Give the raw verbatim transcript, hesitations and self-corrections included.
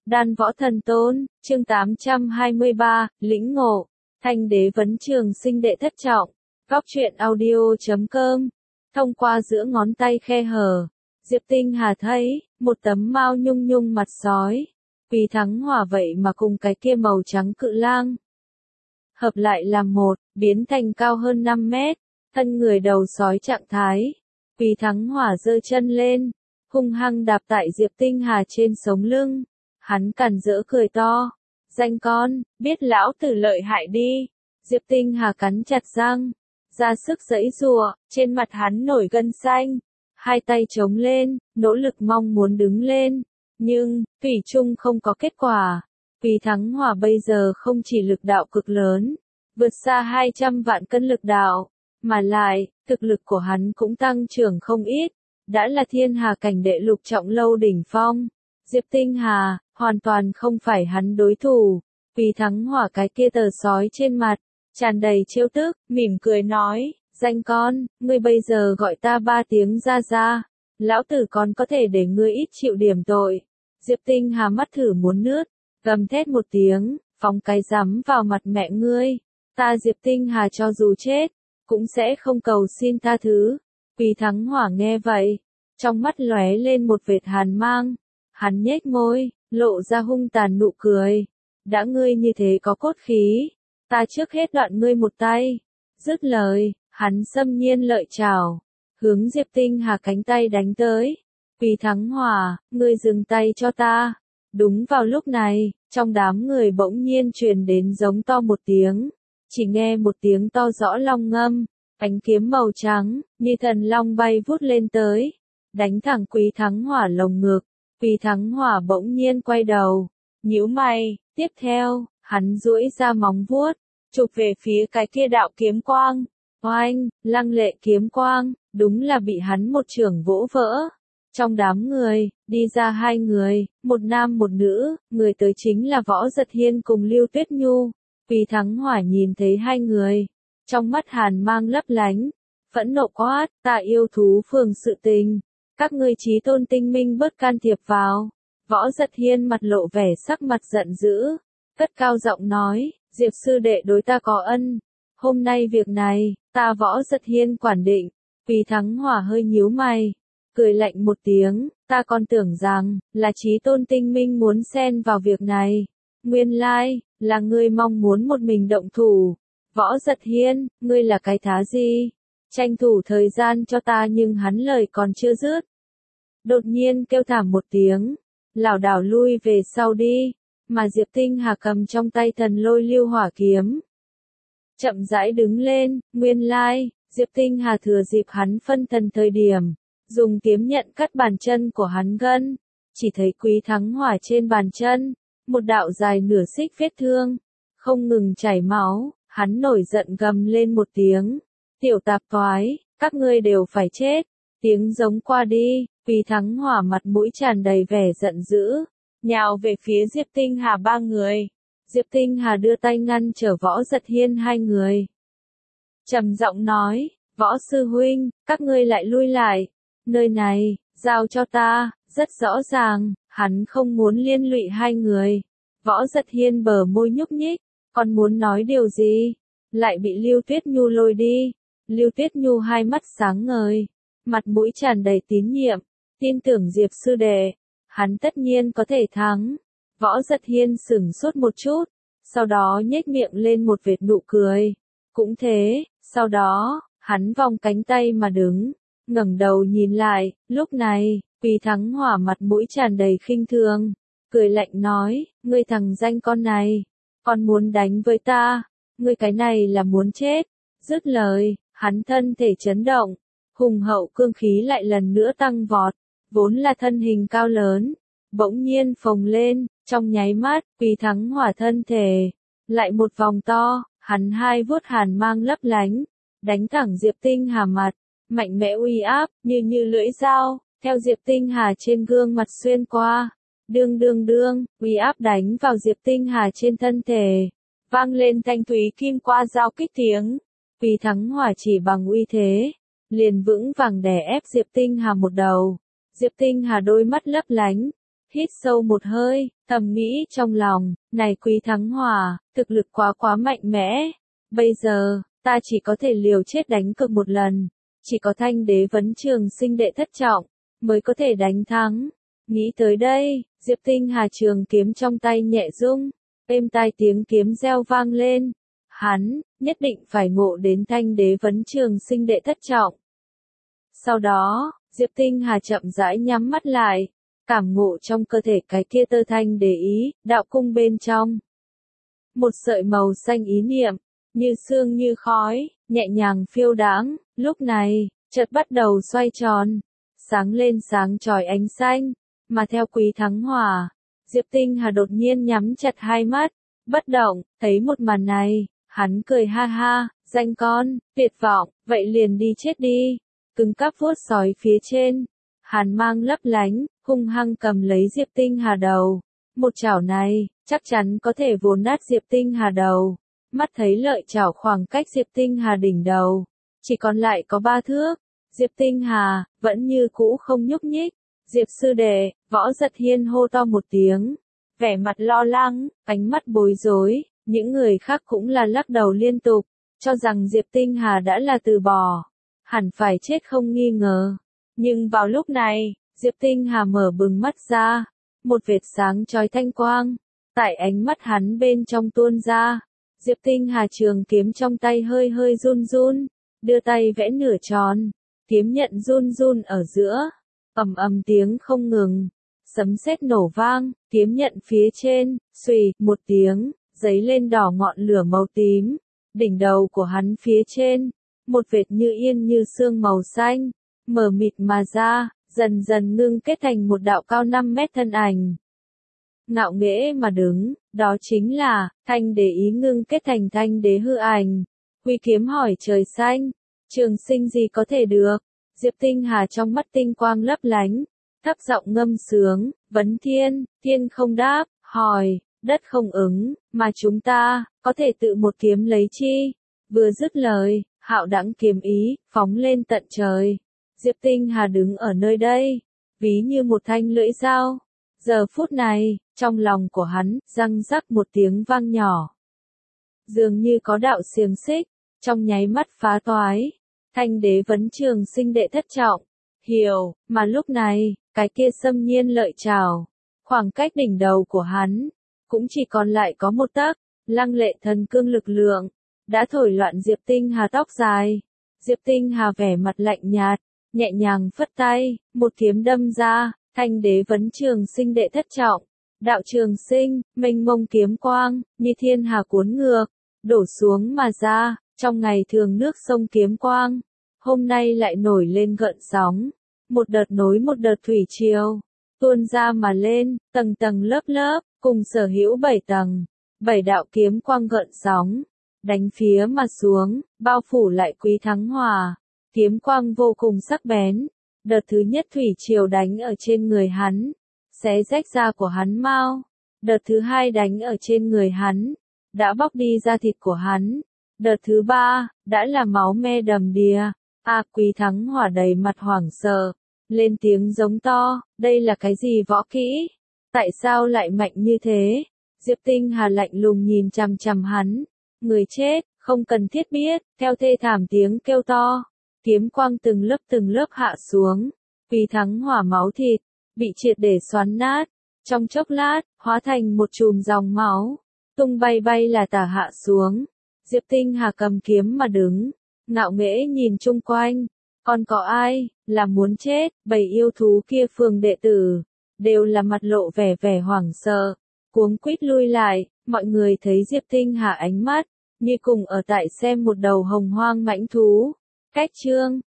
Đan Võ Thần Tôn, chương tám trăm hai mươi ba, lĩnh ngộ, Thanh Đế vấn trường sinh đệ thất trọng, góc truyện audio chấm com, thông qua giữa ngón tay khe hở, Diệp Tinh Hà thấy, một tấm mao nhung nhung mặt sói, vì thắng hỏa vậy mà cùng cái kia màu trắng cự lang. Hợp lại làm một, biến thành cao hơn năm mét, thân người đầu sói trạng thái, vì thắng hỏa giơ chân lên, hung hăng đạp tại Diệp Tinh Hà trên sống lưng. Hắn càn rỡ cười to, danh con, biết lão tử lợi hại đi. Diệp Tinh Hà cắn chặt răng, ra sức giãy giụa, trên mặt hắn nổi gân xanh, hai tay chống lên, nỗ lực mong muốn đứng lên, nhưng thủy chung không có kết quả. Vì thắng hỏa bây giờ không chỉ lực đạo cực lớn, vượt xa hai trăm vạn cân lực đạo, mà lại, thực lực của hắn cũng tăng trưởng không ít, đã là thiên hà cảnh đệ lục trọng lâu đỉnh phong. Diệp Tinh Hà, hoàn toàn không phải hắn đối thủ, vì thắng hỏa cái kia tờ sói trên mặt, tràn đầy trêu tức, mỉm cười nói, danh con, ngươi bây giờ gọi ta ba tiếng ra ra, lão tử còn có thể để ngươi ít chịu điểm tội. Diệp Tinh Hà mắt thử muốn nứt, gầm thét một tiếng, phóng cái rắm vào mặt mẹ ngươi, ta Diệp Tinh Hà cho dù chết, cũng sẽ không cầu xin tha thứ. Vì thắng hỏa nghe vậy, trong mắt lóe lên một vệt hàn mang. Hắn nhếch môi, lộ ra hung tàn nụ cười. Đã ngươi như thế có cốt khí, ta trước hết đoạn ngươi một tay. Dứt lời, hắn xâm nhiên lợi chảo, hướng Diệp Tinh Hà cánh tay đánh tới. Vì thắng hỏa, ngươi dừng tay cho ta. Đúng vào lúc này, trong đám người bỗng nhiên truyền đến giống to một tiếng. Chỉ nghe một tiếng to rõ long ngâm, ánh kiếm màu trắng, như thần long bay vút lên tới, đánh thẳng Quý Thắng Hỏa lồng ngực. Vì thắng hỏa bỗng nhiên quay đầu, nhíu mày, tiếp theo, hắn duỗi ra móng vuốt, chụp về phía cái kia đạo kiếm quang. Oanh, lăng lệ kiếm quang, đúng là bị hắn một chưởng vỗ vỡ. Trong đám người, đi ra hai người, một nam một nữ, người tới chính là Võ Giật Hiên cùng Lưu Tuyết Nhu. Vì thắng hỏa nhìn thấy hai người, trong mắt hàn mang lấp lánh, phẫn nộ quát, ta yêu thú phường sự tình. Các ngươi chí tôn tinh minh bớt can thiệp vào. Võ Giật Hiên mặt lộ vẻ sắc mặt giận dữ, cất cao giọng nói, Diệp sư đệ đối ta có ân. Hôm nay việc này, ta Võ Giật Hiên quản định. Vì thắng hỏa hơi nhíu mày, cười lạnh một tiếng, ta còn tưởng rằng, là chí tôn tinh minh muốn xen vào việc này. Nguyên lai, là ngươi mong muốn một mình động thủ. Võ Giật Hiên, ngươi là cái thá gì? Tranh thủ thời gian cho ta, nhưng hắn lời còn chưa dứt. Đột nhiên kêu thảm một tiếng, lảo đảo lui về sau đi, mà Diệp Tinh Hà cầm trong tay thần lôi lưu hỏa kiếm. Chậm rãi đứng lên, nguyên lai, Diệp Tinh Hà thừa dịp hắn phân thần thời điểm, dùng kiếm nhận cắt bàn chân của hắn gân, chỉ thấy Quý Thắng Hỏa trên bàn chân, một đạo dài nửa xích vết thương, không ngừng chảy máu, hắn nổi giận gầm lên một tiếng. Tiểu tạp toái, các ngươi đều phải chết. Tiếng giống qua đi, Vì thắng hỏa mặt mũi tràn đầy vẻ giận dữ, nhào về phía Diệp Tinh Hà ba người. Diệp Tinh Hà đưa tay ngăn trở Võ Giật Hiên hai người. Trầm giọng nói, Võ sư huynh, các ngươi lại lui lại. Nơi này, giao cho ta, rất rõ ràng, hắn không muốn liên lụy hai người. Võ Giật Hiên bờ môi nhúc nhích, còn muốn nói điều gì, lại bị Lưu Tuyết Nhu lôi đi. Lưu Tuyết Nhu hai mắt sáng ngời, mặt mũi tràn đầy tín nhiệm, tin tưởng Diệp sư đệ, hắn tất nhiên có thể thắng. Võ Giật Hiên sửng sốt một chút, sau đó nhếch miệng lên một vệt nụ cười. Cũng thế, sau đó, hắn vòng cánh tay mà đứng, ngẩng đầu nhìn lại, lúc này, Vì thắng hỏa mặt mũi tràn đầy khinh thường, cười lạnh nói, ngươi thằng danh con này, còn muốn đánh với ta, ngươi cái này là muốn chết. Dứt lời, hắn thân thể chấn động, hùng hậu cương khí lại lần nữa tăng vọt, vốn là thân hình cao lớn, bỗng nhiên phồng lên, trong nháy mắt, Vì thắng hỏa thân thể, lại một vòng to, hắn hai vuốt hàn mang lấp lánh, đánh thẳng Diệp Tinh Hà mặt, mạnh mẽ uy áp, như như lưỡi dao, theo Diệp Tinh Hà trên gương mặt xuyên qua, đương đương đương, uy áp đánh vào Diệp Tinh Hà trên thân thể, vang lên thanh thúy kim qua giao kích tiếng. Vì thắng hỏa chỉ bằng uy thế, liền vững vàng đè ép Diệp Tinh Hà một đầu. Diệp Tinh Hà đôi mắt lấp lánh, hít sâu một hơi, thầm nghĩ trong lòng, này Quý Thắng Hòa, thực lực quá quá mạnh mẽ. Bây giờ, ta chỉ có thể liều chết đánh cược một lần, chỉ có Thanh Đế Vấn Trường Sinh đệ thất trọng, mới có thể đánh thắng. Nghĩ tới đây, Diệp Tinh Hà trường kiếm trong tay nhẹ rung, êm tai tiếng kiếm reo vang lên. Hắn, nhất định phải ngộ đến Thanh Đế Vấn Trường Sinh đệ thất trọng. Sau đó, Diệp Tinh Hà chậm rãi nhắm mắt lại, cảm ngộ trong cơ thể cái kia tơ thanh đế ý, đạo cung bên trong. Một sợi màu xanh ý niệm, như sương như khói, nhẹ nhàng phiêu đãng, lúc này, chợt bắt đầu xoay tròn, sáng lên sáng chói ánh xanh, mà theo Quý Thắng Hòa, Diệp Tinh Hà đột nhiên nhắm chặt hai mắt, bất động, thấy một màn này, hắn cười ha ha, danh con, tuyệt vọng, vậy liền đi chết đi, cứng cáp vuốt sói phía trên, hàn mang lấp lánh, hung hăng cầm lấy Diệp Tinh Hà đầu, một chảo này, chắc chắn có thể vồ nát Diệp Tinh Hà đầu, mắt thấy lợi chảo khoảng cách Diệp Tinh Hà đỉnh đầu, chỉ còn lại có ba thước, Diệp Tinh Hà, vẫn như cũ không nhúc nhích, Diệp sư đệ, Võ Giật Hiên hô to một tiếng, vẻ mặt lo lắng, ánh mắt bối rối, những người khác cũng là lắc đầu liên tục, cho rằng Diệp Tinh Hà đã là từ bỏ, hẳn phải chết không nghi ngờ. Nhưng vào lúc này, Diệp Tinh Hà mở bừng mắt ra, một vệt sáng chói thanh quang, tại ánh mắt hắn bên trong tuôn ra, Diệp Tinh Hà trường kiếm trong tay hơi hơi run run, đưa tay vẽ nửa tròn, kiếm nhận run run ở giữa, ầm ầm tiếng không ngừng, sấm sét nổ vang, kiếm nhận phía trên, xùy, một tiếng, giấy lên đỏ ngọn lửa màu tím, đỉnh đầu của hắn phía trên, một vệt như yên như sương màu xanh, mờ mịt mà ra, dần dần ngưng kết thành một đạo cao năm mét thân ảnh. Ngạo nghễ mà đứng, đó chính là, Thanh Đế ý ngưng kết thành Thanh Đế hư ảnh. Huy kiếm hỏi trời xanh, trường sinh gì có thể được, Diệp Tinh Hà trong mắt tinh quang lấp lánh, thấp giọng ngâm sướng, vấn thiên, thiên không đáp, hỏi, đất không ứng, mà chúng ta, có thể tự một kiếm lấy chi. Vừa dứt lời, hạo đãng kiếm ý, phóng lên tận trời. Diệp Tinh Hà đứng ở nơi đây, ví như một thanh lưỡi dao. Giờ phút này, trong lòng của hắn, răng rắc một tiếng vang nhỏ. Dường như có đạo xiềng xích, trong nháy mắt phá toái. Thanh Đế Vấn Trường Sinh đệ thất trọng. Hiểu, mà lúc này, cái kia xâm nhiên lợi trảo. Khoảng cách đỉnh đầu của hắn, cũng chỉ còn lại có một tấc, lăng lệ thần cương lực lượng. Đã thổi loạn Diệp Tinh Hà tóc dài. Diệp Tinh Hà vẻ mặt lạnh nhạt, nhẹ nhàng phất tay, một kiếm đâm ra, Thanh Đế Vấn Trường Sinh đệ thất trọng. Đạo trường sinh, mênh mông kiếm quang, như thiên hà cuốn ngược, đổ xuống mà ra, trong ngày thường nước sông kiếm quang. Hôm nay lại nổi lên gợn sóng, một đợt nối một đợt thủy triều, tuôn ra mà lên, tầng tầng lớp lớp, cùng sở hữu bảy tầng, bảy đạo kiếm quang gợn sóng, đánh phía mà xuống, bao phủ lại Quý Thắng Hòa. Kiếm quang vô cùng sắc bén, đợt thứ nhất thủy triều đánh ở trên người hắn, xé rách da của hắn mau, đợt thứ hai đánh ở trên người hắn, đã bóc đi da thịt của hắn, đợt thứ ba, đã là máu me đầm đìa. A Quý Thắng Hòa đầy mặt hoảng sợ, lên tiếng giống to, đây là cái gì võ kỹ? Tại sao lại mạnh như thế? Diệp Tinh Hà lạnh lùng nhìn chằm chằm hắn, người chết, không cần thiết biết, theo thê thảm tiếng kêu to, kiếm quang từng lớp từng lớp hạ xuống, Quý Thắng Hòa máu thịt, bị triệt để xoắn nát, trong chốc lát, hóa thành một chùm dòng máu, tung bay bay là tả hạ xuống. Diệp Tinh Hà cầm kiếm mà đứng, ngạo nghễ nhìn chung quanh, còn có ai, là muốn chết, bầy yêu thú kia phường đệ tử, đều là mặt lộ vẻ vẻ hoảng sợ, cuống quýt lui lại, mọi người thấy Diệp Tinh Hà ánh mắt, như cùng ở tại xem một đầu hồng hoang mãnh thú. Cách chương